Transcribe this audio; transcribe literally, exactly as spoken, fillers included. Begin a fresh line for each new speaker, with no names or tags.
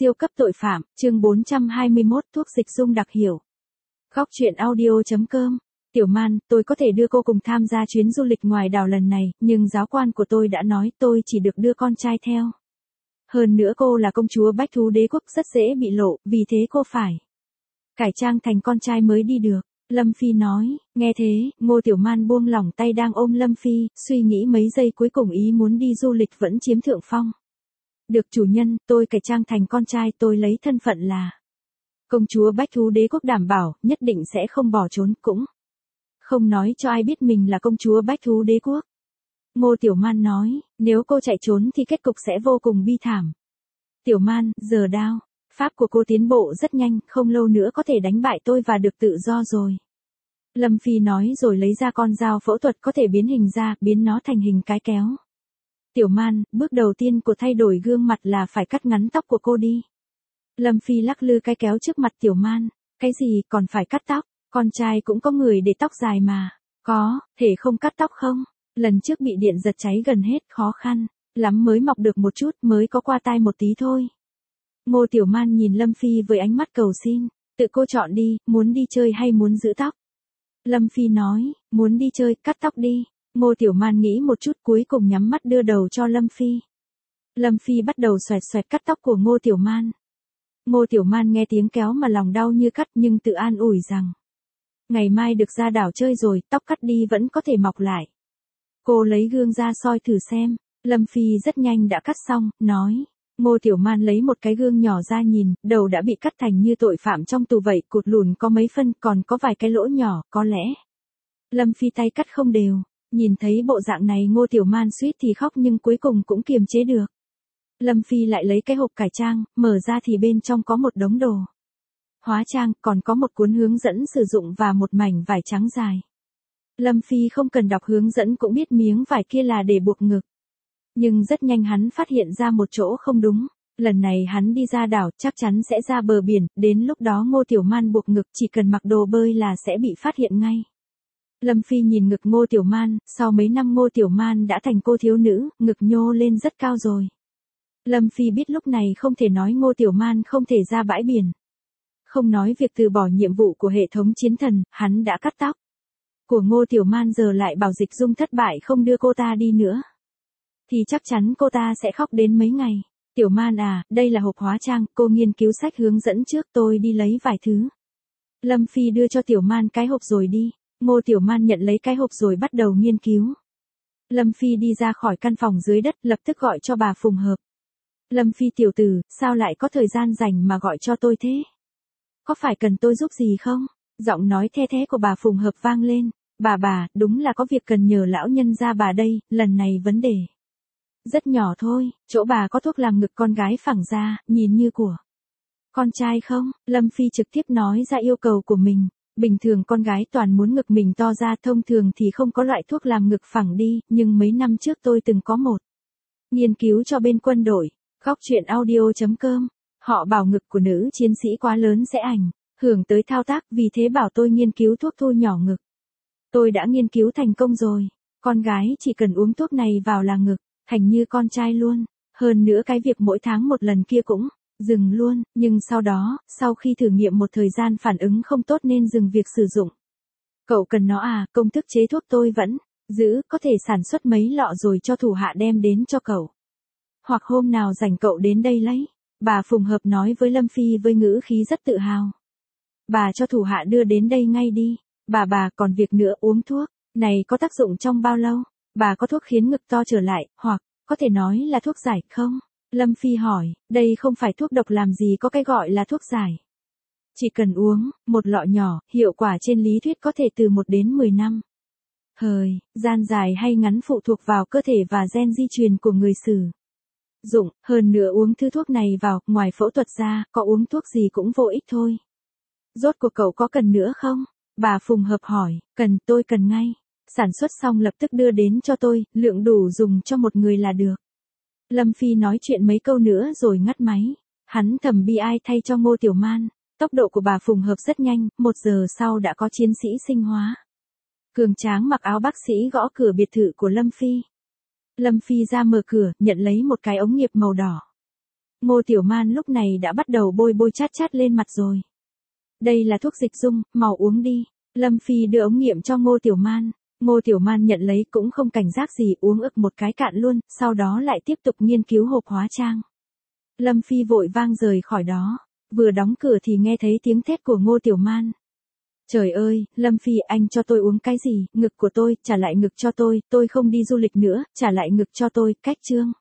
Siêu cấp tội phạm, chương bốn trăm hai mươi mốt, thuốc dịch dung đặc hiệu. Góc truyện audio chấm com. Tiểu Man, tôi có thể đưa cô cùng tham gia chuyến du lịch ngoài đảo lần này, nhưng giáo quan của tôi đã nói tôi chỉ được đưa con trai theo. Hơn nữa cô là công chúa Bách Thú Đế Quốc rất dễ bị lộ, vì thế cô phải cải trang thành con trai mới đi được. Lâm Phi nói, nghe thế, Ngô Tiểu Man buông lỏng tay đang ôm Lâm Phi, suy nghĩ mấy giây cuối cùng ý muốn đi du lịch vẫn chiếm thượng phong. Được chủ nhân, tôi cải trang thành con trai, tôi lấy thân phận là công chúa Bách Thú Đế Quốc, đảm bảo, nhất định sẽ không bỏ trốn, cũng không nói cho ai biết mình là công chúa Bách Thú Đế Quốc. Ngô Tiểu Man nói, nếu cô chạy trốn thì kết cục sẽ vô cùng bi thảm. Tiểu Man, giờ đao, pháp của cô tiến bộ rất nhanh, không lâu nữa có thể đánh bại tôi và được tự do rồi. Lâm Phi nói rồi lấy ra con dao phẫu thuật có thể biến hình ra, biến nó thành hình cái kéo. Tiểu Man, bước đầu tiên của thay đổi gương mặt là phải cắt ngắn tóc của cô đi. Lâm Phi lắc lư cái kéo trước mặt Tiểu Man, cái gì còn phải cắt tóc, con trai cũng có người để tóc dài mà. Có, thể không cắt tóc không? Lần trước bị điện giật cháy gần hết, khó khăn lắm mới mọc được một chút, mới có qua tai một tí thôi. Ngô Tiểu Man nhìn Lâm Phi với ánh mắt cầu xin, tự cô chọn đi, muốn đi chơi hay muốn giữ tóc? Lâm Phi nói, muốn đi chơi, cắt tóc đi. Ngô Tiểu Man nghĩ một chút cuối cùng nhắm mắt đưa đầu cho Lâm Phi. Lâm Phi bắt đầu xoẹt xoẹt cắt tóc của Ngô Tiểu Man. Ngô Tiểu Man nghe tiếng kéo mà lòng đau như cắt nhưng tự an ủi rằng ngày mai được ra đảo chơi rồi, tóc cắt đi vẫn có thể mọc lại. Cô lấy gương ra soi thử xem. Lâm Phi rất nhanh đã cắt xong, nói. Ngô Tiểu Man lấy một cái gương nhỏ ra nhìn, đầu đã bị cắt thành như tội phạm trong tù vậy, cụt lùn có mấy phân, còn có vài cái lỗ nhỏ, có lẽ Lâm Phi tay cắt không đều. Nhìn thấy bộ dạng này Ngô Tiểu Man suýt thì khóc nhưng cuối cùng cũng kiềm chế được. Lâm Phi lại lấy cái hộp cải trang, mở ra thì bên trong có một đống đồ hóa trang, còn có một cuốn hướng dẫn sử dụng và một mảnh vải trắng dài. Lâm Phi không cần đọc hướng dẫn cũng biết miếng vải kia là để buộc ngực. Nhưng rất nhanh hắn phát hiện ra một chỗ không đúng. Lần này hắn đi ra đảo chắc chắn sẽ ra bờ biển, đến lúc đó Ngô Tiểu Man buộc ngực chỉ cần mặc đồ bơi là sẽ bị phát hiện ngay. Lâm Phi nhìn ngực Ngô Tiểu Man, sau mấy năm Ngô Tiểu Man đã thành cô thiếu nữ, ngực nhô lên rất cao rồi. Lâm Phi biết lúc này không thể nói Ngô Tiểu Man không thể ra bãi biển. Không nói việc từ bỏ nhiệm vụ của hệ thống chiến thần, hắn đã cắt tóc của Ngô Tiểu Man giờ lại bảo dịch dung thất bại không đưa cô ta đi nữa. Thì chắc chắn cô ta sẽ khóc đến mấy ngày. Tiểu Man à, đây là hộp hóa trang, cô nghiên cứu sách hướng dẫn trước, tôi đi lấy vài thứ. Lâm Phi đưa cho Tiểu Man cái hộp rồi đi. Ngô Tiểu Man nhận lấy cái hộp rồi bắt đầu nghiên cứu. Lâm Phi đi ra khỏi căn phòng dưới đất, lập tức gọi cho bà Phùng Hợp. Lâm Phi tiểu tử, sao lại có thời gian rảnh mà gọi cho tôi thế? Có phải cần tôi giúp gì không? Giọng nói the thé của bà Phùng Hợp vang lên. Bà bà, đúng là có việc cần nhờ lão nhân gia bà đây, lần này vấn đề rất nhỏ thôi, chỗ bà có thuốc làm ngực con gái phẳng ra, nhìn như của con trai không? Lâm Phi trực tiếp nói ra yêu cầu của mình. Bình thường con gái toàn muốn ngực mình to ra, thông thường thì không có loại thuốc làm ngực phẳng đi, nhưng mấy năm trước tôi từng có một nghiên cứu cho bên quân đội. Góc truyện audio chấm com. Họ bảo ngực của nữ chiến sĩ quá lớn sẽ ảnh hưởng tới thao tác, vì thế bảo tôi nghiên cứu thuốc thu nhỏ ngực. Tôi đã nghiên cứu thành công rồi. Con gái chỉ cần uống thuốc này vào là ngực thành như con trai luôn. Hơn nữa cái việc mỗi tháng một lần kia cũng dừng luôn, nhưng sau đó, sau khi thử nghiệm một thời gian phản ứng không tốt nên dừng việc sử dụng. Cậu cần nó à? Công thức chế thuốc tôi vẫn giữ, có thể sản xuất mấy lọ rồi cho thủ hạ đem đến cho cậu. Hoặc hôm nào rảnh cậu đến đây lấy. Bà Phùng Hợp nói với Lâm Phi với ngữ khí rất tự hào. Bà cho thủ hạ đưa đến đây ngay đi. Bà bà còn việc nữa, uống thuốc này có tác dụng trong bao lâu? Bà có thuốc khiến ngực to trở lại, hoặc có thể nói là thuốc giải không? Lâm Phi hỏi, đây không phải thuốc độc làm gì có cái gọi là thuốc giải. Chỉ cần uống, một lọ nhỏ, hiệu quả trên lý thuyết có thể từ một đến mười năm. Thời gian dài hay ngắn phụ thuộc vào cơ thể và gen di truyền của người sử dụng, hơn nữa uống thứ thuốc này vào, ngoài phẫu thuật ra, có uống thuốc gì cũng vô ích thôi. Rốt cuộc cậu có cần nữa không? Bà Phùng Hợp hỏi, cần, tôi cần ngay. Sản xuất xong lập tức đưa đến cho tôi, lượng đủ dùng cho một người là được. Lâm Phi nói chuyện mấy câu nữa rồi ngắt máy. Hắn thầm bi ai thay cho Ngô Tiểu Man. Tốc độ của bà Phùng Hợp rất nhanh, một giờ sau đã có chiến sĩ sinh hóa cường tráng mặc áo bác sĩ gõ cửa biệt thự của Lâm Phi. Lâm Phi ra mở cửa, nhận lấy một cái ống nghiệp màu đỏ. Ngô Tiểu Man lúc này đã bắt đầu bôi bôi chát chát lên mặt rồi. Đây là thuốc dịch dung, mau uống đi. Lâm Phi đưa ống nghiệm cho Ngô Tiểu Man. Ngô Tiểu Man nhận lấy cũng không cảnh giác gì, uống ực một cái cạn luôn, sau đó lại tiếp tục nghiên cứu hộp hóa trang. Lâm Phi vội vang rời khỏi đó. Vừa đóng cửa thì nghe thấy tiếng thét của Ngô Tiểu Man. Trời ơi, Lâm Phi, anh cho tôi uống cái gì? Ngực của tôi, trả lại ngực cho tôi, tôi không đi du lịch nữa, trả lại ngực cho tôi, cách chương.